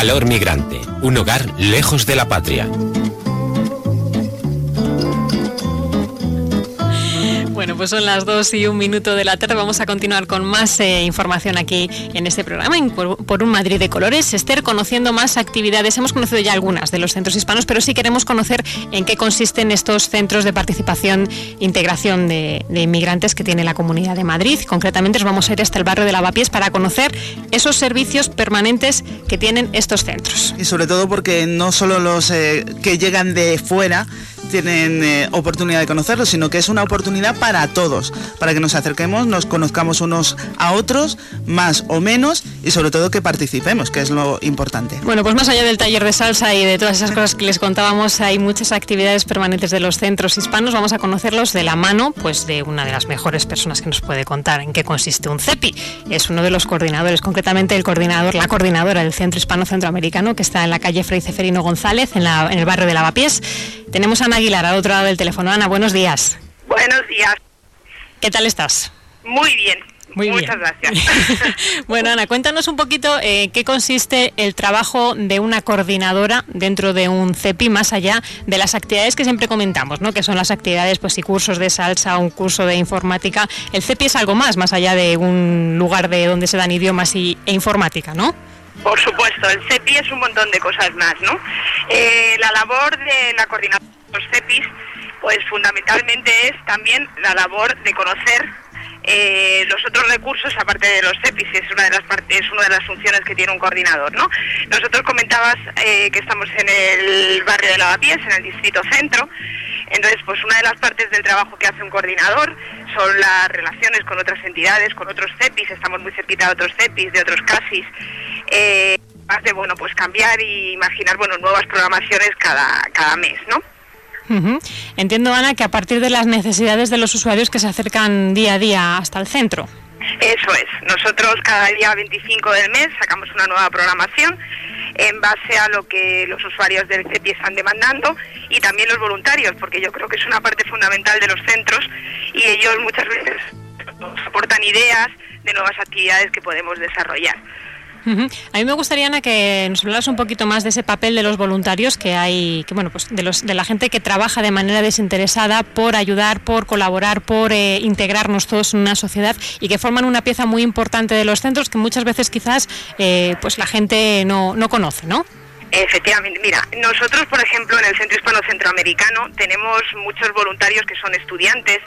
Valor Migrante, un hogar lejos de la patria. Bueno, pues son las 2:01 de la tarde. Vamos a continuar con más información aquí en este programa, por un Madrid de colores. Esther, conociendo más actividades. Hemos conocido ya algunas de los centros hispanos, pero sí queremos conocer en qué consisten estos centros de participación e integración de inmigrantes que tiene la Comunidad de Madrid. Concretamente, nos vamos a ir hasta el barrio de Lavapiés para conocer esos servicios permanentes que tienen estos centros. Y sobre todo porque no solo los que llegan de fuera tienen oportunidad de conocerlo, sino que es una oportunidad para todos, para que nos acerquemos, nos conozcamos unos a otros, más o menos, y sobre todo que participemos, que es lo importante. Bueno, pues más allá del taller de salsa y de todas esas cosas que les contábamos, hay muchas actividades permanentes de los centros hispanos. Vamos a conocerlos de la mano, pues, de una de las mejores personas que nos puede contar en qué consiste un CEPI. Es uno de los coordinadores, concretamente la coordinadora del Centro Hispano Centroamericano, que está en la calle Fray Ceferino González, en el barrio de Lavapiés. Tenemos a Ana Aguilar al otro lado del teléfono. Ana, buenos días. Buenos días. ¿Qué tal estás? Muy bien. Muchas gracias. Bueno, Ana, cuéntanos un poquito qué consiste el trabajo de una coordinadora dentro de un CEPI, más allá de las actividades que siempre comentamos, ¿no? Que son las actividades, pues, y cursos de salsa, un curso de informática. El CEPI es algo más allá de un lugar de donde se dan idiomas e informática, ¿no? Por supuesto, el CEPI es un montón de cosas más, ¿no? La labor de la coordinación de los CEPIs, pues fundamentalmente es también la labor de conocer los otros recursos aparte de los CEPIs. Es una de las funciones que tiene un coordinador, ¿no? Nosotros comentabas que estamos en el barrio de Lavapiés, en el distrito centro. Entonces, pues una de las partes del trabajo que hace un coordinador son las relaciones con otras entidades, con otros CEPIs. Estamos muy cerquita de otros CEPIs, de otros CASIs. Hace, bueno, pues cambiar y imaginar, bueno, nuevas programaciones cada mes, ¿no? Uh-huh. Entiendo, Ana, que a partir de las necesidades de los usuarios que se acercan día a día hasta el centro. Eso es. Nosotros cada día 25 del mes sacamos una nueva programación en base a lo que los usuarios del CEPI están demandando, y también los voluntarios, porque yo creo que es una parte fundamental de los centros y ellos muchas veces nos aportan ideas de nuevas actividades que podemos desarrollar. Uh-huh. A mí me gustaría, Ana, que nos hablaras un poquito más de ese papel de los voluntarios que hay, que bueno, pues de la gente que trabaja de manera desinteresada por ayudar, por colaborar, por integrarnos todos en una sociedad, y que forman una pieza muy importante de los centros que muchas veces quizás pues la gente no conoce, ¿no? Efectivamente, mira, nosotros, por ejemplo, en el Centro Hispano Centroamericano tenemos muchos voluntarios que son estudiantes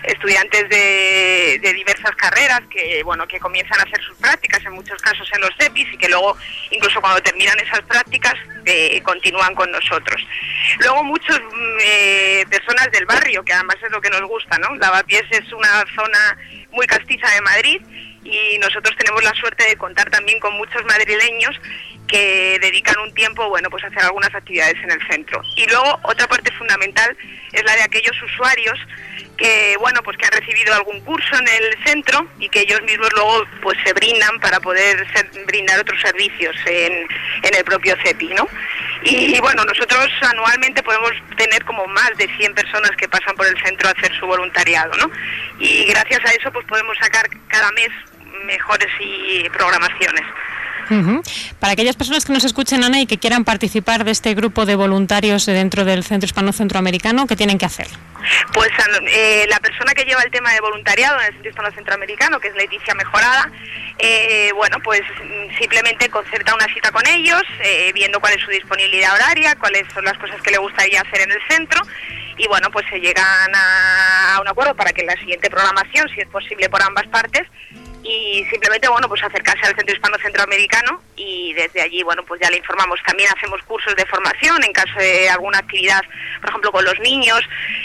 de diversas carreras que, bueno, que comienzan a hacer sus prácticas, en muchos casos en los CEPIs, y que luego, incluso cuando terminan esas prácticas, continúan con nosotros. Luego muchas personas del barrio, que además es lo que nos gusta, ¿no? Lavapiés es una zona muy castiza de Madrid, y nosotros tenemos la suerte de contar también con muchos madrileños que dedican un tiempo, bueno, pues a hacer algunas actividades en el centro. Y luego otra parte fundamental es la de aquellos usuarios que, bueno, pues que han recibido algún curso en el centro y que ellos mismos luego pues se brindan para poder brindar otros servicios en el propio CEPI, ¿no? Y bueno, nosotros anualmente podemos tener como más de 100 personas que pasan por el centro a hacer su voluntariado, ¿no? Y gracias a eso pues podemos sacar cada mes mejores programaciones. Uh-huh. Para aquellas personas que nos escuchen, Ana, y que quieran participar de este grupo de voluntarios dentro del Centro Hispano Centroamericano, ¿qué tienen que hacer? Pues la persona que lleva el tema de voluntariado en el Centro Hispano Centroamericano, que es Leticia Mejorada, bueno, pues simplemente concerta una cita con ellos, viendo cuál es su disponibilidad horaria, cuáles son las cosas que le gustaría hacer en el centro, y bueno, pues se llegan a un acuerdo para que la siguiente programación, si es posible por ambas partes, y simplemente, bueno, pues acercarse al Centro Hispano Centroamericano, y desde allí, bueno, pues ya le informamos. También hacemos cursos de formación en caso de alguna actividad, por ejemplo, con los niños,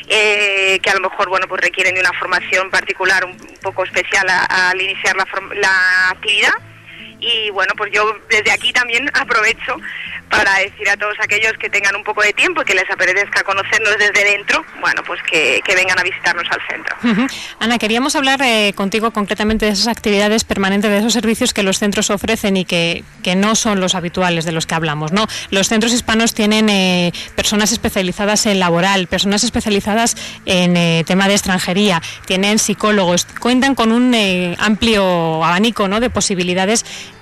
que a lo mejor, bueno, pues requieren de una formación particular un poco especial al iniciar la actividad. Y bueno, pues yo desde aquí también aprovecho para decir a todos aquellos que tengan un poco de tiempo y que les apetezca conocernos desde dentro, bueno, pues que vengan a visitarnos al centro. Uh-huh. Ana, queríamos hablar contigo concretamente de esas actividades permanentes, de esos servicios que los centros ofrecen y que no son los habituales de los que hablamos, ¿no? Los centros hispanos tienen personas especializadas en laboral, personas especializadas en tema de extranjería, tienen psicólogos, cuentan con un amplio abanico, ¿no?, de posibilidades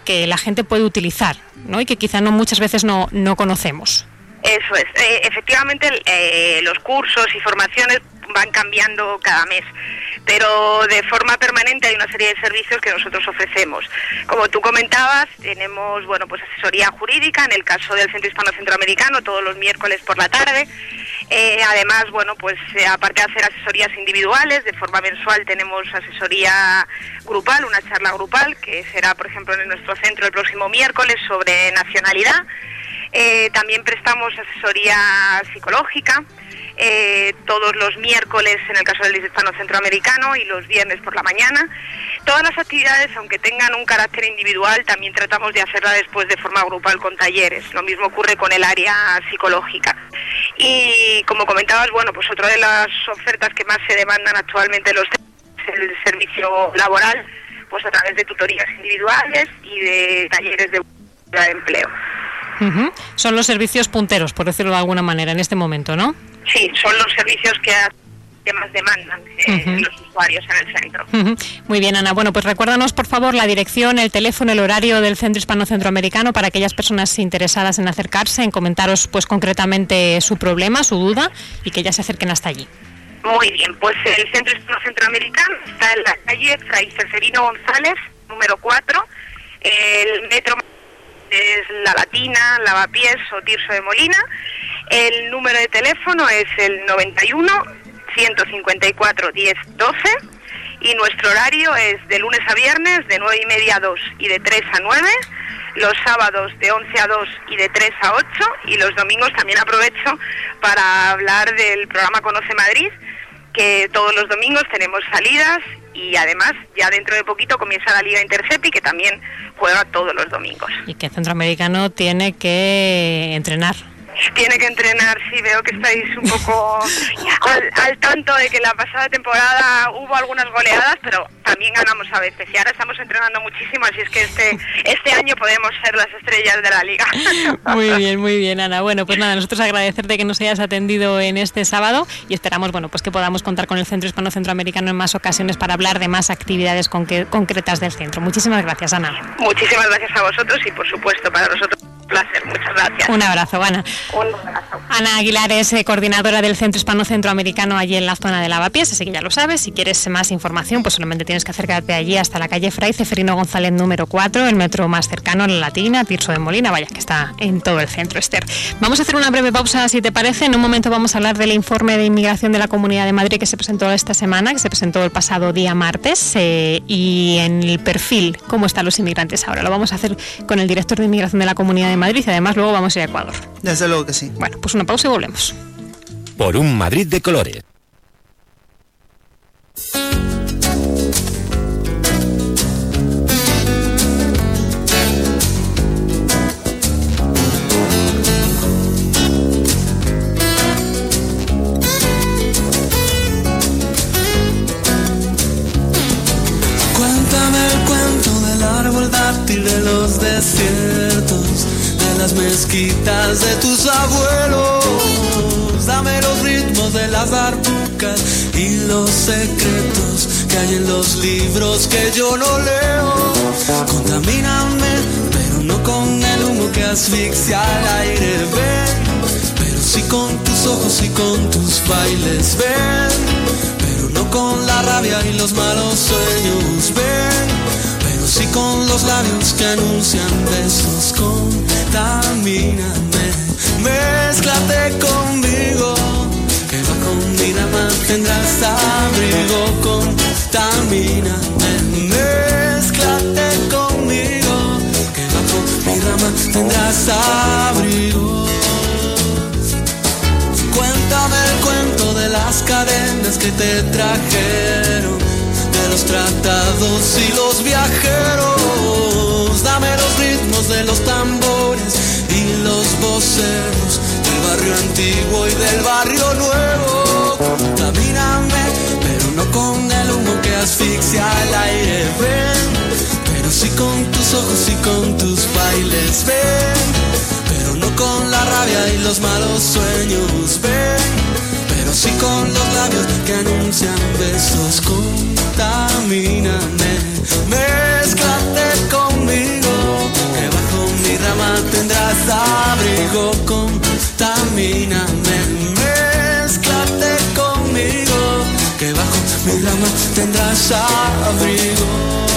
que la gente puede utilizar, ¿no? Y que quizá muchas veces no conocemos. Eso es. Efectivamente, los cursos y formaciones van cambiando cada mes, pero de forma permanente hay una serie de servicios que nosotros ofrecemos. Como tú comentabas, tenemos pues asesoría jurídica en el caso del Centro Hispano Centroamericano todos los miércoles por la tarde. Además, aparte de hacer asesorías individuales, de forma mensual tenemos asesoría grupal, una charla grupal que será, por ejemplo, en nuestro centro el próximo miércoles sobre nacionalidad. También prestamos asesoría psicológica todos los miércoles en el caso del Hispano Centroamericano y los viernes por la mañana. Todas las actividades, aunque tengan un carácter individual, también tratamos de hacerla después de forma grupal con talleres. Lo mismo ocurre con el área psicológica. Y como comentabas, pues otra de las ofertas que más se demandan actualmente los es el servicio laboral, pues a través de tutorías individuales y de talleres de empleo. Uh-huh. Son los servicios punteros, por decirlo de alguna manera, en este momento, ¿no? Sí, son los servicios que más demandan los usuarios en el centro. Uh-huh. Muy bien, Ana. Pues recuérdanos, por favor, la dirección, el teléfono, el horario del Centro Hispano Centroamericano para aquellas personas interesadas en acercarse, en comentaros concretamente su problema, su duda, y que ya se acerquen hasta allí. Muy bien, pues el Centro Hispano Centroamericano está en la calle Fray Ceferino González, número 4, el metro es La Latina, Lavapiés o Tirso de Molina. El número de teléfono es el 91 154 10 12 y nuestro horario es de lunes a viernes de 9:30 a 2 y de 3 a 9, los sábados de 11 a 2 y de 3 a 8 y los domingos también aprovecho para hablar del programa Conoce Madrid, que todos los domingos tenemos salidas y además ya dentro de poquito comienza la Liga Intercepi, que también juega todos los domingos. Y que el Centroamericano tiene que entrenar. Tiene que entrenar, sí, veo que estáis un poco al tanto de que la pasada temporada hubo algunas goleadas, pero también ganamos a veces y ahora estamos entrenando muchísimo, así es que este año podemos ser las estrellas de la liga. Muy bien, Ana. Pues nada, nosotros agradecerte que nos hayas atendido en este sábado y esperamos, que podamos contar con el Centro Hispano Centroamericano en más ocasiones para hablar de más actividades concretas del centro. Muchísimas gracias, Ana. Muchísimas gracias a vosotros y, por supuesto, para nosotros un placer. Muchas gracias. Un abrazo, Ana. Un abrazo. Ana Aguilar es coordinadora del Centro Hispano Centroamericano allí en la zona de Lavapiés, así que ya lo sabes. Si quieres más información, pues solamente tienes que acercarte allí hasta la calle Fray Ceferino González número 4, el metro más cercano a La Latina, Tirso de Molina, vaya que está en todo el centro, Esther. Vamos a hacer una breve pausa, si te parece. En un momento vamos a hablar del informe de inmigración de la Comunidad de Madrid que se presentó esta semana, que se presentó el pasado día martes, y en el perfil, cómo están los inmigrantes ahora. Lo vamos a hacer con el director de inmigración de la Comunidad de Madrid y además luego vamos a ir a Ecuador. Desde luego que sí. Pues una pausa y volvemos. Por un Madrid de colores. Cuéntame el cuento del árbol dátil de los desiertos, de las mezquitas de tus abuelos. Dame los ritmos de las darbucas y los secretos que hay en los libros que yo no leo. Contamíname, pero no con el humo que asfixia al aire, ven. Pero sí con tus ojos y con tus bailes, ven. Pero no con la rabia y los malos sueños, ven. Pero sí con los labios que anuncian besos, contamíname. Mézclate conmigo, que bajo mi rama tendrás abrigo, contamíname. Mézclate conmigo, que bajo mi rama tendrás abrigo. Cuéntame el cuento de las cadenas que te trajeron, de los tratados y los viajeros. Dame los ritmos de los tambores y los voceros del barrio antiguo y del barrio nuevo. Contamíname, pero no con el humo que asfixia al aire, ven. Pero sí con tus ojos y con tus bailes, ven. Pero no con la rabia y los malos sueños, ven. Pero sí con los labios que anuncian besos, contamíname. Mézclate conmigo, rama tendrás abrigo, contamíname, mézclate conmigo, que bajo mi rama tendrás abrigo.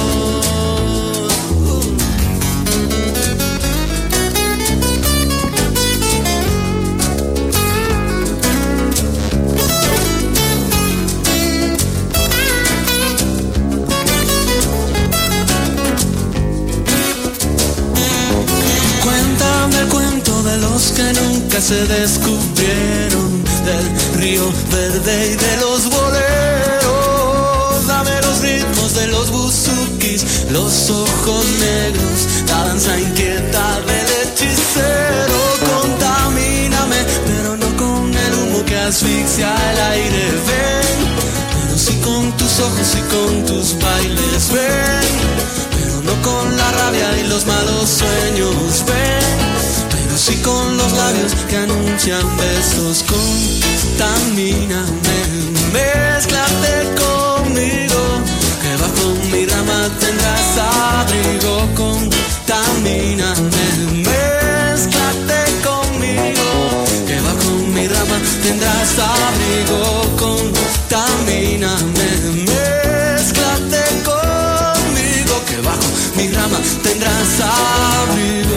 Que nunca se descubrieron, del río verde y de los boleros. Dame los ritmos de los buzukis, los ojos negros, la danza inquieta del hechicero. Contamíname, pero no con el humo que asfixia el aire. Ven, pero sí con tus ojos y con tus bailes. Ven, pero no con la rabia y los malos sueños. Ven, sí con los labios que anuncian besos. Contamíname, mézclate conmigo, que bajo mi rama tendrás abrigo. Contamíname, mézclate conmigo, que bajo mi rama tendrás abrigo. Contamíname, mézclate conmigo, que bajo mi rama tendrás abrigo.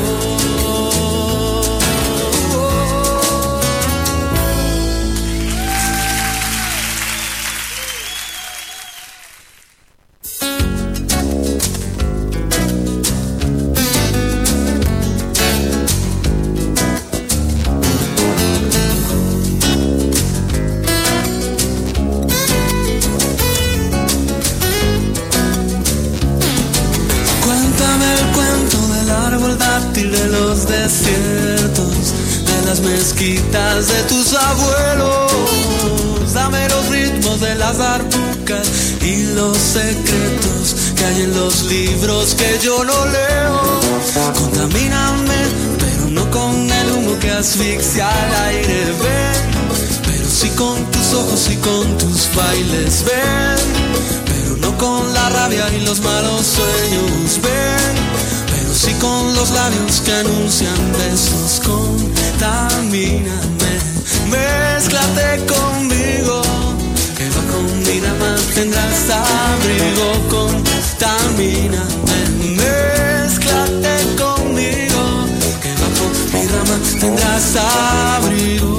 De los desiertos, de las mezquitas de tus abuelos. Dame los ritmos de las arbucas y los secretos que hay en los libros que yo no leo. Contamíname, pero no con el humo que asfixia el aire. Ven, pero sí con tus ojos y con tus bailes. Ven, pero no con la rabia y los malos sueños. Ven, sí con los labios que anuncian besos. Contamíname, mézclate conmigo, que bajo mi rama tendrás abrigo. Contamíname, mézclate conmigo, que bajo mi rama tendrás abrigo.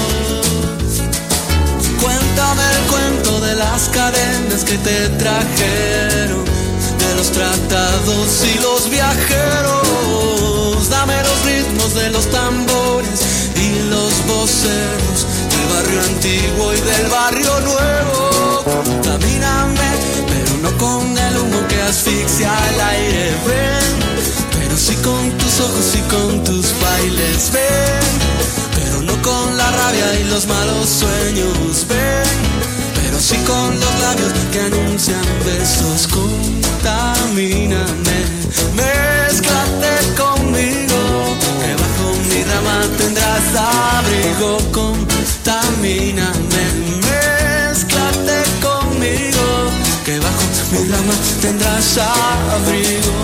Cuéntame el cuento de las cadenas que te trajeron, los tratados y los viajeros. Dame los ritmos de los tambores y los voceros del barrio antiguo y del barrio nuevo. Contamíname, pero no con el humo que asfixia el aire. Ven, pero sí con tus ojos y con tus bailes. Ven, pero no con la rabia y los malos sueños. Ven, pero sí con los labios que anuncian besos. Contamíname, mézclate conmigo, que bajo mi rama tendrás abrigo. Contamíname, mézclate conmigo, que bajo mi rama tendrás abrigo.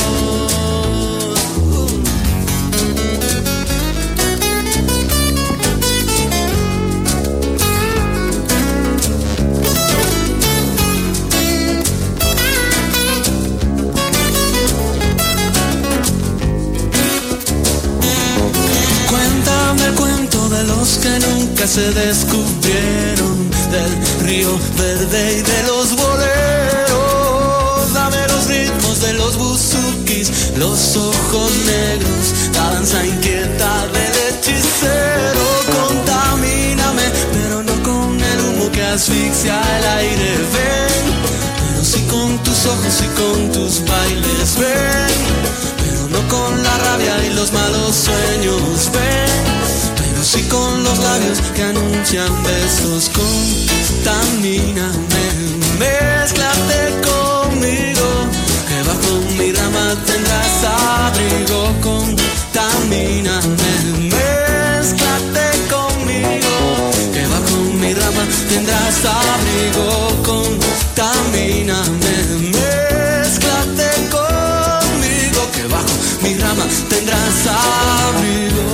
Que nunca se descubrieron, del río verde y de los boleros. Dame los ritmos de los buzukis, los ojos negros, la danza inquieta del hechicero. Contamíname, pero no con el humo que asfixia el aire. Ven, pero sí con tus ojos y con tus bailes. Ven, pero no con la rabia y los malos sueños. Ven, sí con los labios que anuncian besos. Contamíname, mézclate conmigo, que bajo mi rama tendrás abrigo. Contamíname, mézclate conmigo, que bajo mi rama tendrás abrigo. Contamíname, mézclate conmigo, que bajo mi rama tendrás desabrigo.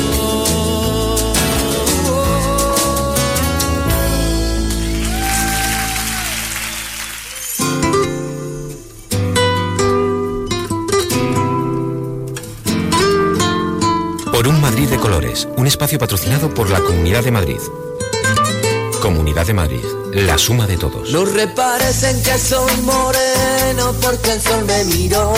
Por un Madrid de colores, un espacio patrocinado por la Comunidad de Madrid. Comunidad de Madrid, la suma de todos. No repares en que soy moreno porque el sol me miró.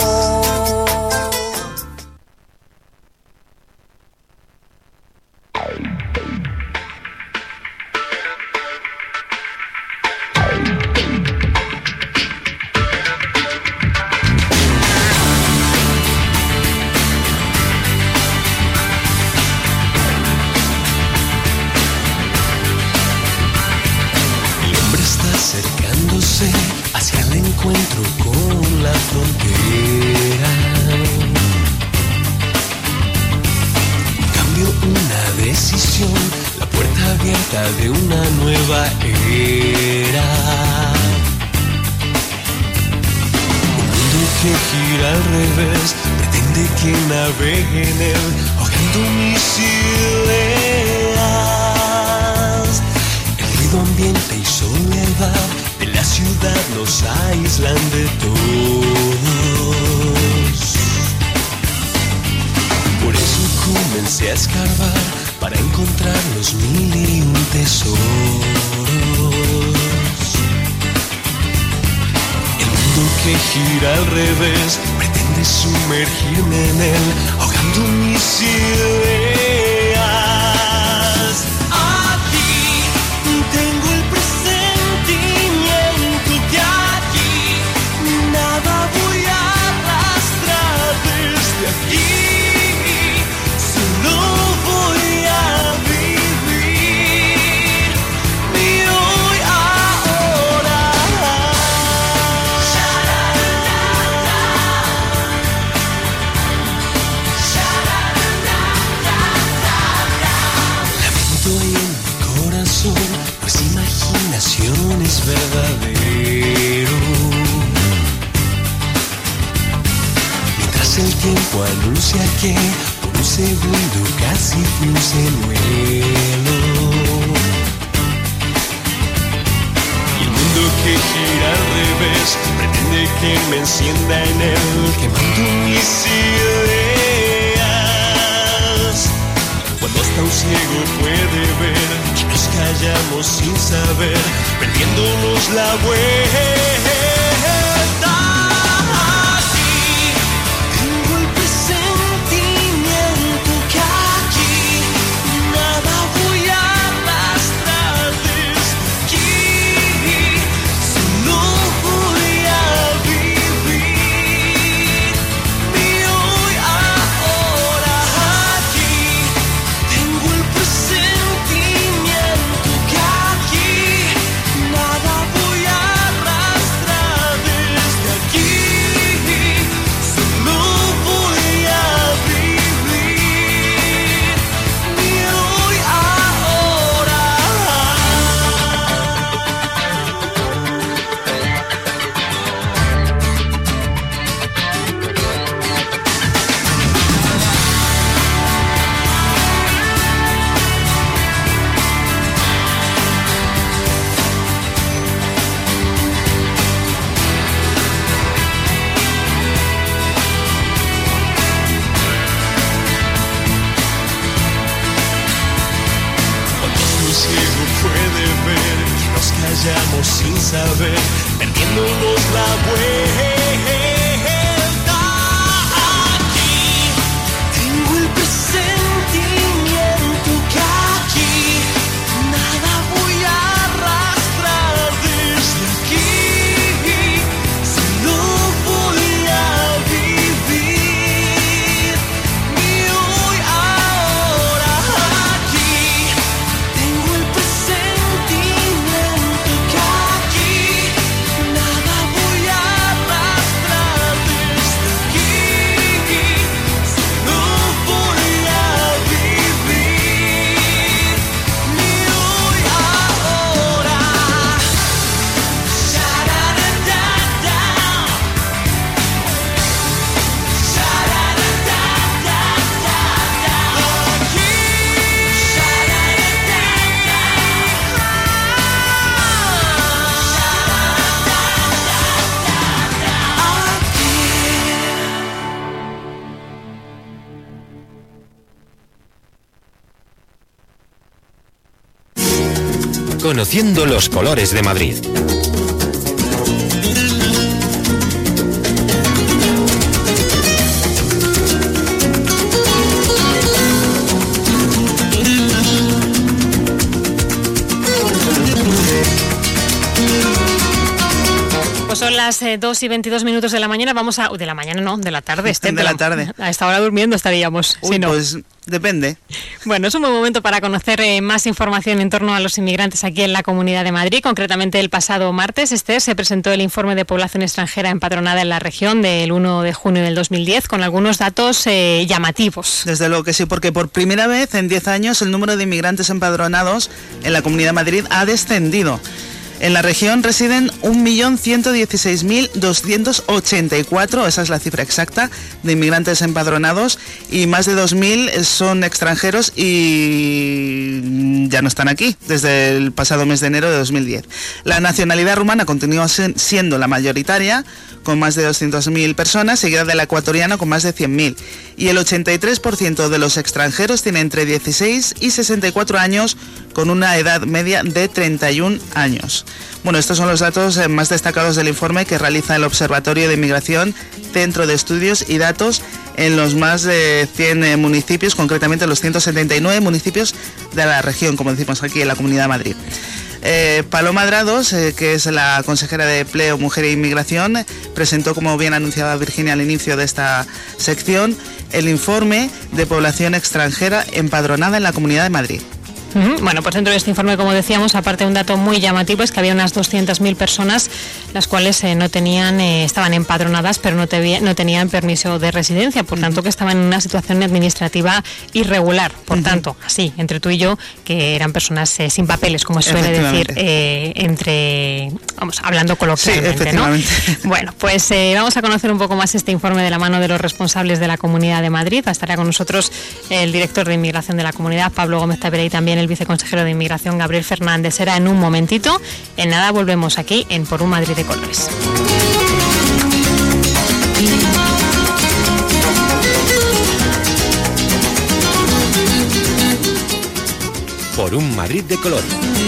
Hacia el encuentro con la frontera. Cambio, una decisión, la puerta abierta de una nueva era. Un mundo que gira al revés, pretende que navegue en él, ahogando mis ideas. El ruido ambiente y soledad de la ciudad nos aíslan de todos. Por eso comencé a escarbar para encontrar los 1001 tesoros. El mundo que gira al revés pretende sumergirme en él, ahogando mis ideas. Aquí tengo el presentimiento que aquí nada voy a arrastrar desde aquí. Solo voy a vivir mi hoy ahora. Lamento en mi corazón, pues imaginación es verdadero. Mientras el tiempo anuncia que por un segundo casi fui un señuelo. Y el mundo que gira al revés pretende que me encienda en él, quemando mis ideas. Cuando hasta un ciego puede ver que nos callamos sin saber, perdiéndonos la vuelta. Aquí tengo el presentimiento que aquí nada voy a arrastrar desde aquí. Solo voy a vivir mi hoy ahora. Aquí tengo el presentimiento que aquí nada voy a arrastrar desde aquí. Solo voy a vivir mi hoy ahora. Cuando un ciego puede ver que nos callamos sin saber, perdiéndonos la vuelta. Aquí tengo el presentimiento que aquí nada voy a arrastrar desde aquí. Solo voy a vivir mi hoy ahora. Aquí tengo el presentimiento que aquí nada voy a arrastrar. Conociendo los colores de Madrid. Pues son las 2:22 de la mañana. Vamos a... De la mañana no, de la tarde. De la tarde. A esta hora durmiendo estaríamos. Uy, si no. Pues depende. Bueno, es un buen momento para conocer más información en torno a los inmigrantes aquí en la Comunidad de Madrid. Concretamente, el pasado martes, Esther, se presentó el informe de población extranjera empadronada en la región del 1 de junio del 2010, con algunos datos llamativos. Desde luego que sí, porque por primera vez en 10 años el número de inmigrantes empadronados en la Comunidad de Madrid ha descendido. En la región residen 1.116.284, esa es la cifra exacta, de inmigrantes empadronados, y más de 2.000 son extranjeros y ya no están aquí desde el pasado mes de enero de 2010. La nacionalidad rumana continúa siendo la mayoritaria, con más de 200.000 personas, seguida de la ecuatoriana con más de 100.000. Y el 83% de los extranjeros tiene entre 16 y 64 años, con una edad media de 31 años. Bueno, estos son los datos más destacados del informe que realiza el Observatorio de Inmigración, Centro de Estudios y Datos en los más de 100 municipios, concretamente los 179 municipios de la región, como decimos aquí en la Comunidad de Madrid. Paloma Drados, que es la consejera de Empleo, Mujer e Inmigración, presentó, como bien anunciaba Virginia al inicio de esta sección, el informe de población extranjera empadronada en la Comunidad de Madrid. Bueno, pues dentro de este informe, como decíamos, aparte de un dato muy llamativo, es que había unas 200.000 personas las cuales no tenían, estaban empadronadas, pero no tenían permiso de residencia, por tanto que estaban en una situación administrativa irregular. Por tanto, así, entre tú y yo, que eran personas sin papeles, como suele decir, hablando coloquialmente, sí, efectivamente, ¿no? Bueno, pues vamos a conocer un poco más este informe de la mano de los responsables de la Comunidad de Madrid. Estará con nosotros el director de Inmigración de la Comunidad, Pablo Gómez Tavera, y también el viceconsejero de Inmigración, Gabriel Fernández. Será en un momentito. En nada volvemos aquí en Por un Madrid de Colores. Por un Madrid de colores.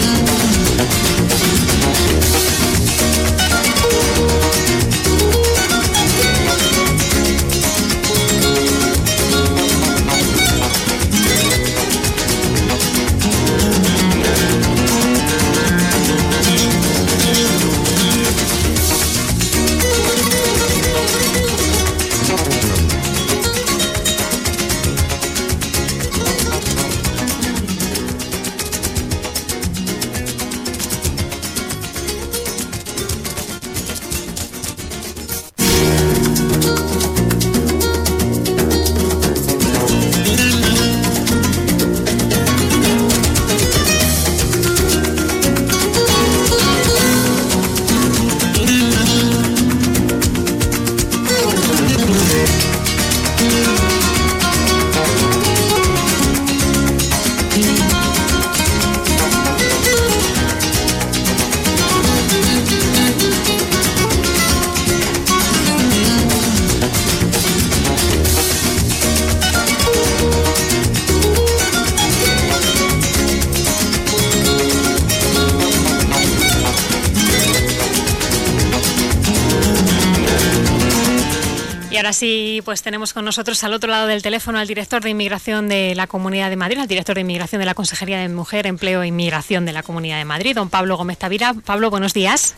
Ahora sí, pues tenemos con nosotros al otro lado del teléfono al director de Inmigración de la Comunidad de Madrid, al director de Inmigración de la Consejería de Mujer, Empleo e Inmigración de la Comunidad de Madrid, don Pablo Gómez Tavera. Pablo, buenos días.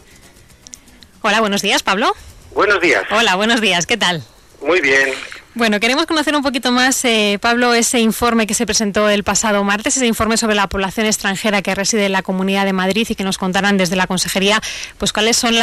Hola, buenos días, Pablo. Buenos días. Hola, buenos días, ¿qué tal? Muy bien. Bueno, queremos conocer un poquito más, Pablo, ese informe que se presentó el pasado martes, ese informe sobre la población extranjera que reside en la Comunidad de Madrid, y que nos contaran desde la Consejería, pues cuáles son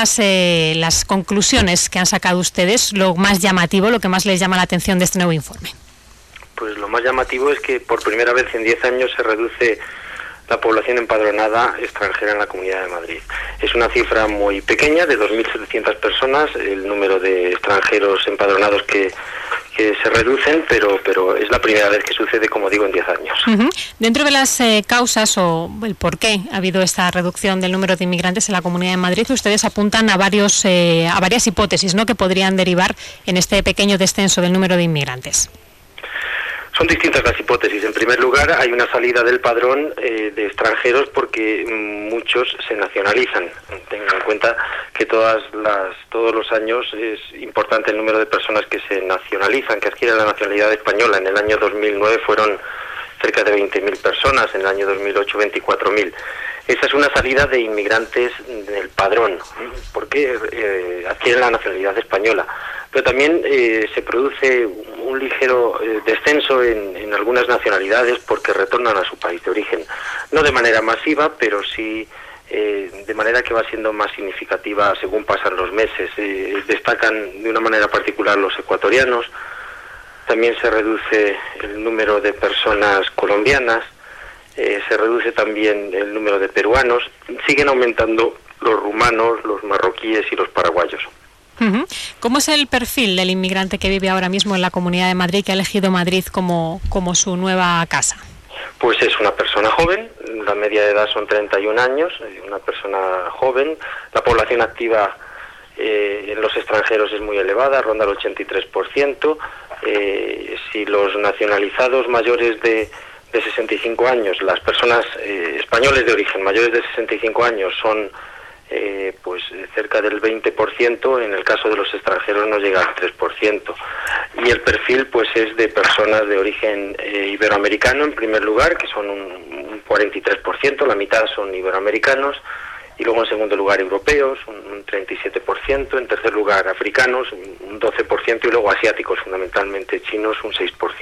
las conclusiones que han sacado ustedes, lo más llamativo, lo que más les llama la atención de este nuevo informe. Pues lo más llamativo es que por primera vez en 10 años se reduce la población empadronada extranjera en la Comunidad de Madrid. Es una cifra muy pequeña, de 2.700 personas, el número de extranjeros empadronados que se reducen, pero es la primera vez que sucede, como digo, en 10 años. Dentro de las causas o el por qué ha habido esta reducción del número de inmigrantes en la Comunidad de Madrid, ustedes apuntan a varias hipótesis, ¿no?, que podrían derivar en este pequeño descenso del número de inmigrantes. Son distintas las hipótesis. En primer lugar, hay una salida del padrón de extranjeros porque muchos se nacionalizan. Tengan en cuenta que todos los años es importante el número de personas que se nacionalizan, que adquieren la nacionalidad española. En el año 2009 fueron cerca de 20.000 personas, en el año 2008 24.000. Esa es una salida de inmigrantes del padrón, porque adquieren la nacionalidad española. Pero también se produce un ligero descenso en algunas nacionalidades porque retornan a su país de origen. No de manera masiva, pero sí de manera que va siendo más significativa según pasan los meses. Destacan de una manera particular los ecuatorianos. También se reduce el número de personas colombianas, se reduce también el número de peruanos, siguen aumentando los rumanos, los marroquíes y los paraguayos. ¿Cómo es el perfil del inmigrante que vive ahora mismo en la Comunidad de Madrid, que ha elegido Madrid como su nueva casa? Pues es una persona joven, la media de edad son 31 años, una persona joven, la población activa en los extranjeros es muy elevada, ronda el 83%. Si los nacionalizados mayores de 65 años, las personas españoles de origen mayores de 65 años son pues cerca del 20%, en el caso de los extranjeros no llega al 3%. Y el perfil pues es de personas de origen iberoamericano en primer lugar, que son un 43%, la mitad son iberoamericanos, y luego en segundo lugar europeos, un 37%, en tercer lugar africanos, un 12%, y luego asiáticos, fundamentalmente chinos, un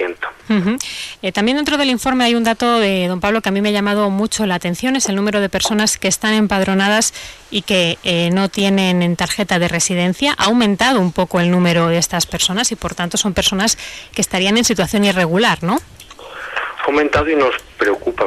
6%. También dentro del informe hay un dato de don Pablo que a mí me ha llamado mucho la atención, es el número de personas que están empadronadas y que no tienen en tarjeta de residencia. Ha aumentado un poco el número de estas personas y por tanto son personas que estarían en situación irregular, ¿no? Ha aumentado y nos preocupa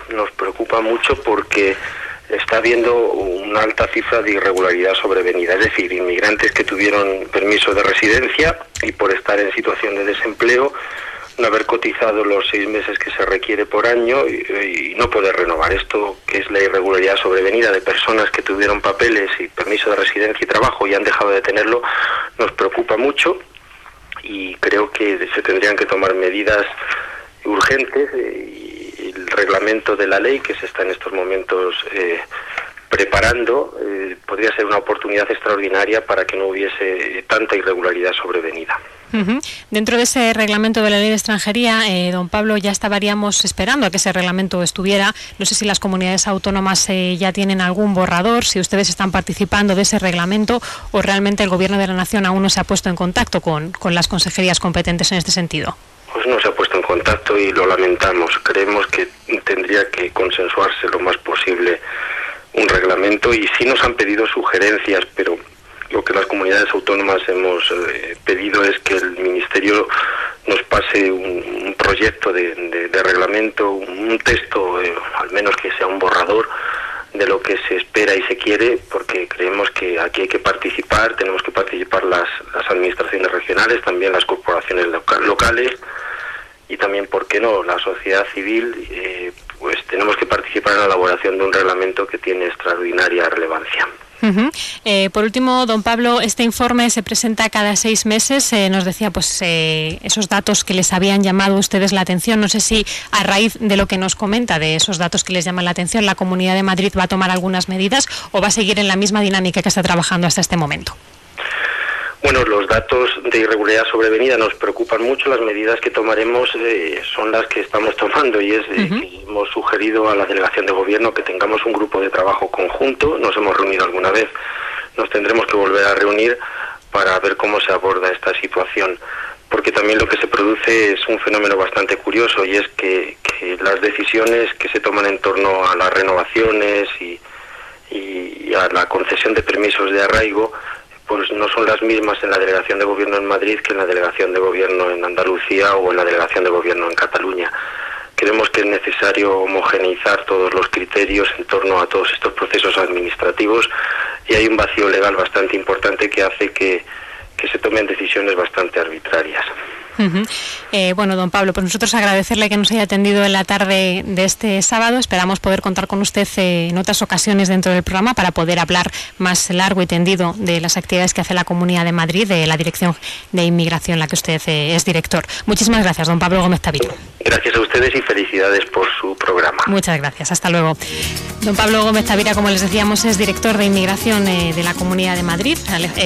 mucho porque está habiendo una alta cifra de irregularidad sobrevenida, es decir, inmigrantes que tuvieron permiso de residencia y por estar en situación de desempleo, no haber cotizado los 6 meses que se requiere por año y no poder renovar. Esto, que es la irregularidad sobrevenida de personas que tuvieron papeles y permiso de residencia y trabajo y han dejado de tenerlo, nos preocupa mucho y creo que se tendrían que tomar medidas urgentes. El reglamento de la ley que se está en estos momentos preparando podría ser una oportunidad extraordinaria para que no hubiese tanta irregularidad sobrevenida. Dentro de ese reglamento de la ley de extranjería, don Pablo, ya estaríamos esperando a que ese reglamento estuviera. No sé si las comunidades autónomas ya tienen algún borrador, si ustedes están participando de ese reglamento o realmente el Gobierno de la Nación aún no se ha puesto en contacto con las consejerías competentes en este sentido. Pues no se ha puesto en contacto y lo lamentamos. Creemos que tendría que consensuarse lo más posible un reglamento y sí nos han pedido sugerencias, pero lo que las comunidades autónomas hemos pedido es que el Ministerio nos pase un proyecto de reglamento, un texto, al menos que sea un borrador de lo que se espera y se quiere, porque creemos que aquí hay que participar, tenemos que participar las administraciones regionales, también las corporaciones locales y también, ¿por qué no?, la sociedad civil, pues tenemos que participar en la elaboración de un reglamento que tiene extraordinaria relevancia. Por último, don Pablo, este informe se presenta cada 6 meses. Nos decía pues esos datos que les habían llamado a ustedes la atención. No sé si a raíz de lo que nos comenta, de esos datos que les llaman la atención, la Comunidad de Madrid va a tomar algunas medidas o va a seguir en la misma dinámica que está trabajando hasta este momento. Bueno, los datos de irregularidad sobrevenida nos preocupan mucho. Las medidas que tomaremos son las que estamos tomando y es que hemos sugerido a la delegación de gobierno que tengamos un grupo de trabajo conjunto. Nos hemos reunido alguna vez, nos tendremos que volver a reunir para ver cómo se aborda esta situación, porque también lo que se produce es un fenómeno bastante curioso y es que las decisiones que se toman en torno a las renovaciones y a la concesión de permisos de arraigo pues no son las mismas en la delegación de gobierno en Madrid que en la delegación de gobierno en Andalucía o en la delegación de gobierno en Cataluña. Creemos que es necesario homogeneizar todos los criterios en torno a todos estos procesos administrativos y hay un vacío legal bastante importante que hace que se tomen decisiones bastante arbitrarias. Bueno, don Pablo, pues nosotros agradecerle que nos haya atendido en la tarde de este sábado. Esperamos poder contar con usted en otras ocasiones dentro del programa para poder hablar más largo y tendido de las actividades que hace la Comunidad de Madrid, de la Dirección de Inmigración, la que usted es director. Muchísimas gracias, don Pablo Gómez Tavira. Gracias a ustedes y felicidades por su programa. Muchas gracias, hasta luego. Don Pablo Gómez Tavira, como les decíamos, es director de Inmigración de la Comunidad de Madrid,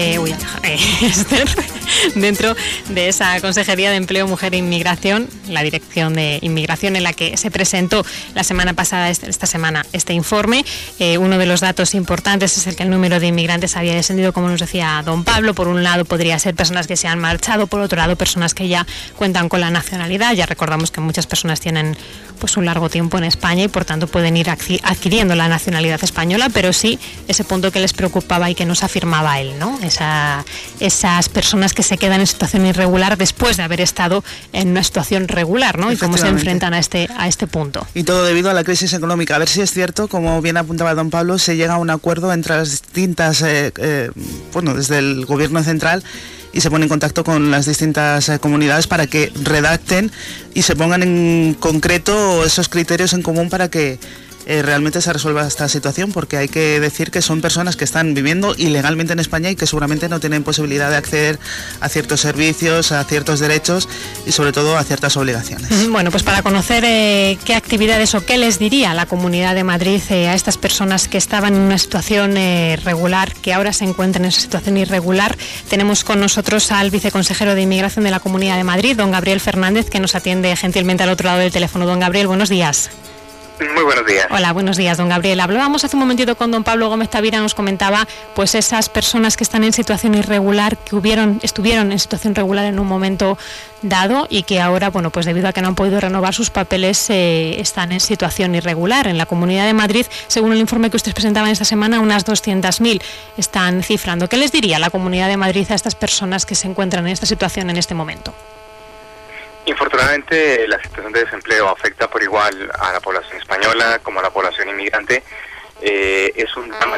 Esther, dentro de esa Consejería de Empleo, Mujer e Inmigración, la Dirección de Inmigración, en la que se presentó la semana pasada, esta semana, este informe. Uno de los datos importantes es el que el número de inmigrantes había descendido, como nos decía don Pablo. Por un lado podría ser personas que se han marchado, por otro lado personas que ya cuentan con la nacionalidad. Ya recordamos que muchas personas tienen pues un largo tiempo en España y por tanto pueden ir adquiriendo la nacionalidad española, pero sí ese punto que les preocupaba y que nos afirmaba él, ¿no? Esas personas que se quedan en situación irregular después de haber estado en una situación regular, ¿no? Y cómo se enfrentan a este punto. Y todo debido a la crisis económica. A ver si es cierto, como bien apuntaba don Pablo, se llega a un acuerdo entre las distintas, desde el gobierno central, y se pone en contacto con las distintas comunidades para que redacten y se pongan en concreto esos criterios en común para que realmente se resuelva esta situación, porque hay que decir que son personas que están viviendo ilegalmente en España y que seguramente no tienen posibilidad de acceder a ciertos servicios, a ciertos derechos y sobre todo a ciertas obligaciones. Bueno, pues para conocer qué actividades o qué les diría la Comunidad de Madrid a estas personas que estaban en una situación regular, que ahora se encuentran en esa situación irregular, tenemos con nosotros al viceconsejero de Inmigración de la Comunidad de Madrid, don Gabriel Fernández, que nos atiende gentilmente al otro lado del teléfono. Don Gabriel, buenos días. Muy buenos días. Hola, buenos días, don Gabriel. Hablábamos hace un momentito con don Pablo Gómez Tavira, nos comentaba pues esas personas que están en situación irregular, que estuvieron en situación regular en un momento dado y que ahora, bueno, pues debido a que no han podido renovar sus papeles, están en situación irregular. En la Comunidad de Madrid, según el informe que ustedes presentaban esta semana, unas 200.000 están cifrando. ¿Qué les diría la Comunidad de Madrid a estas personas que se encuentran en esta situación en este momento? Infortunadamente, la situación de desempleo afecta por igual a la población española como a la población inmigrante. Es un drama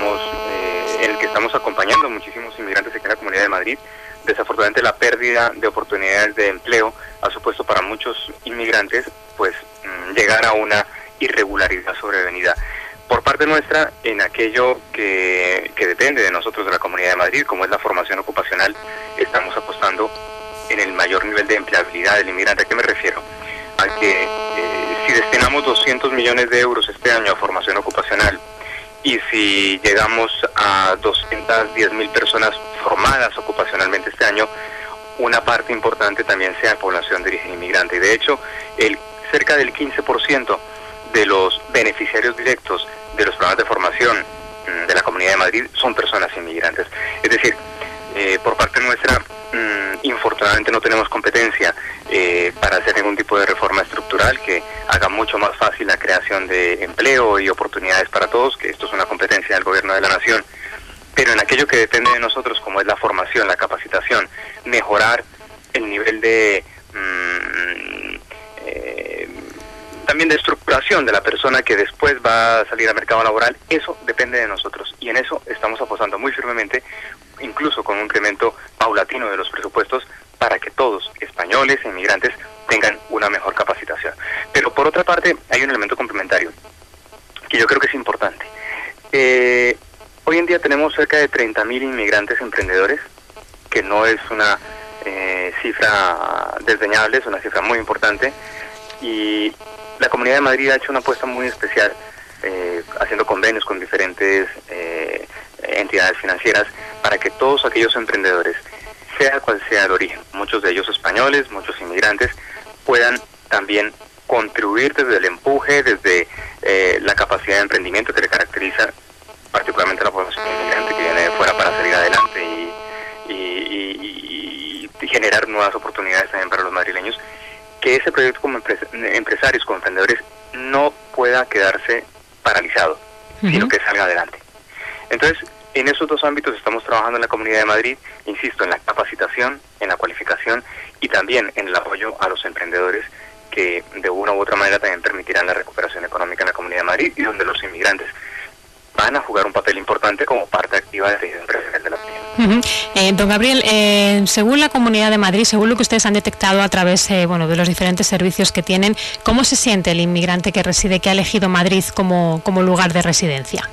en el que estamos acompañando a muchísimos inmigrantes aquí en la Comunidad de Madrid. Desafortunadamente, la pérdida de oportunidades de empleo ha supuesto para muchos inmigrantes pues llegar a una irregularidad sobrevenida. Por parte nuestra, en aquello que depende de nosotros, de la Comunidad de Madrid, como es la formación ocupacional, estamos apostando en el mayor nivel de empleabilidad del inmigrante. ¿A qué me refiero? A que si destinamos 200 millones de euros este año a formación ocupacional y si llegamos a 210.000 personas formadas ocupacionalmente este año, una parte importante también sea población de origen inmigrante. Y de hecho, cerca del 15% de los beneficiarios directos de los programas de formación de la Comunidad de Madrid son personas inmigrantes. Es decir, por parte nuestra, infortunadamente no tenemos competencia para hacer ningún tipo de reforma estructural que haga mucho más fácil la creación de empleo y oportunidades para todos, que esto es una competencia del gobierno de la nación. Pero en aquello que depende de nosotros, como es la formación, la capacitación, mejorar el nivel de también de estructuración de la persona que después va a salir al mercado laboral, eso depende de nosotros y en eso estamos apostando muy firmemente, incluso con un incremento paulatino de los presupuestos para que todos, españoles e inmigrantes, tengan una mejor capacitación. Pero por otra parte hay un elemento complementario que yo creo que es importante. Hoy en día tenemos cerca de 30.000 inmigrantes emprendedores, que no es una cifra desdeñable, es una cifra muy importante, y la Comunidad de Madrid ha hecho una apuesta muy especial haciendo convenios con diferentes entidades financieras para que todos aquellos emprendedores, sea cual sea el origen, muchos de ellos españoles, muchos inmigrantes, puedan también contribuir desde el empuje, desde la capacidad de emprendimiento que le caracteriza particularmente a la población inmigrante que viene de fuera para salir adelante y generar nuevas oportunidades también para los madrileños, que ese proyecto como empresarios, como emprendedores, no pueda quedarse paralizado, sino que salga adelante. Entonces, en esos dos ámbitos estamos trabajando en la Comunidad de Madrid, insisto, en la capacitación, en la cualificación y también en el apoyo a los emprendedores que de una u otra manera también permitirán la recuperación económica en la Comunidad de Madrid y donde los inmigrantes van a jugar un papel importante como parte activa del tejido empresarial de la región. Don Gabriel, según la Comunidad de Madrid, según lo que ustedes han detectado a través de los diferentes servicios que tienen, ¿cómo se siente el inmigrante que reside, que ha elegido Madrid como lugar de residencia?